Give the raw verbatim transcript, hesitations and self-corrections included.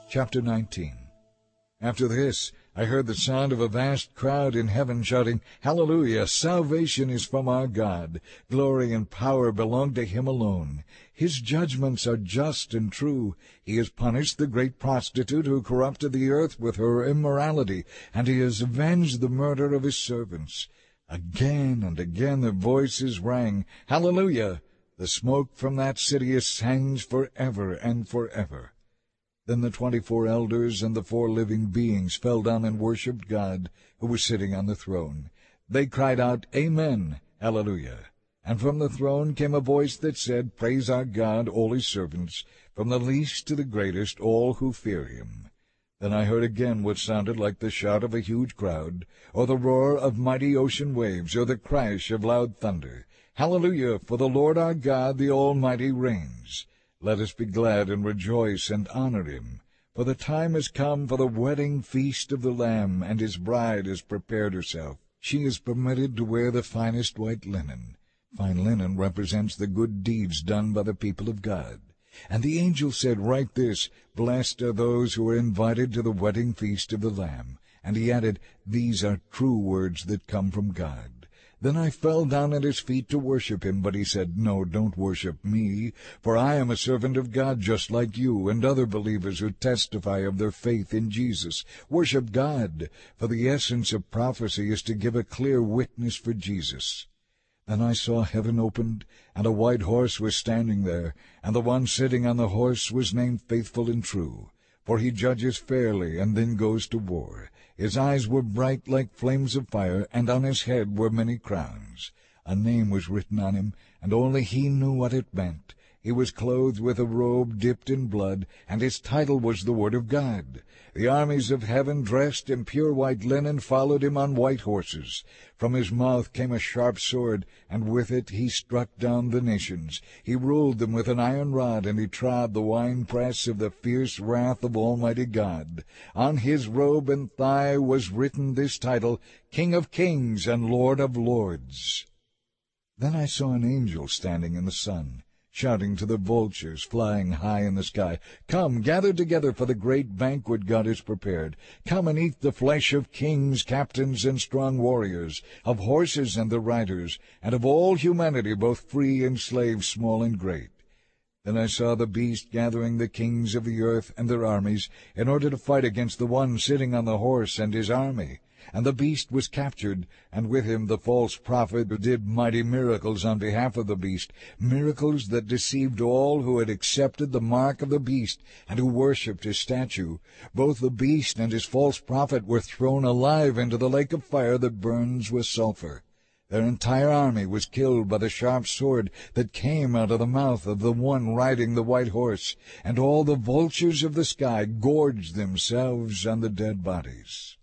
Chapter nineteen. After this I heard the sound of a vast crowd in heaven shouting, Hallelujah! Salvation is from our God. Glory and power belong to him alone. His judgments are just and true. He has punished the great prostitute who corrupted the earth with her immorality, and he has avenged the murder of his servants. Again and again their voices rang, Hallelujah! The smoke from that city ascends forever and forever. Then the twenty-four elders and the four living beings fell down and worshipped God, who was sitting on the throne. They cried out, Amen, Hallelujah. And from the throne came a voice that said, Praise our God, all his servants, from the least to the greatest, all who fear him. Then I heard again what sounded like the shout of a huge crowd, or the roar of mighty ocean waves, or the crash of loud thunder. Hallelujah, for the Lord our God, the Almighty, reigns. Let us be glad and rejoice and honor him. For the time has come for the wedding feast of the Lamb, and his bride has prepared herself. She is permitted to wear the finest white linen. Fine linen represents the good deeds done by the people of God. And the angel said, Write this, Blessed are those who are invited to the wedding feast of the Lamb. And he added, These are true words that come from God. Then I fell down at his feet to worship him, but he said, No, don't worship me, for I am a servant of God just like you and other believers who testify of their faith in Jesus. Worship God, for the essence of prophecy is to give a clear witness for Jesus. Then I saw heaven opened, and a white horse was standing there, and the one sitting on the horse was named Faithful and True, for he judges fairly and then goes to war. His eyes were bright like flames of fire, and on his head were many crowns. A name was written on him, and only he knew what it meant. He was clothed with a robe dipped in blood, and his title was the Word of God. The armies of heaven, dressed in pure white linen, followed him on white horses. From his mouth came a sharp sword, and with it he struck down the nations. He ruled them with an iron rod, and he trod the winepress of the fierce wrath of Almighty God. On his robe and thigh was written this title, King of Kings and Lord of Lords. Then I saw an angel standing in the sun, shouting to the vultures flying high in the sky, Come, gather together for the great banquet God has prepared. Come and eat the flesh of kings, captains, and strong warriors, of horses and their riders, and of all humanity, both free and slave, small and great. Then I saw the beast gathering the kings of the earth and their armies, in order to fight against the one sitting on the horse and his army. And the beast was captured, and with him the false prophet who did mighty miracles on behalf of the beast, miracles that deceived all who had accepted the mark of the beast and who worshipped his statue. Both the beast and his false prophet were thrown alive into the lake of fire that burns with sulphur. Their entire army was killed by the sharp sword that came out of the mouth of the one riding the white horse, and all the vultures of the sky gorged themselves on the dead bodies.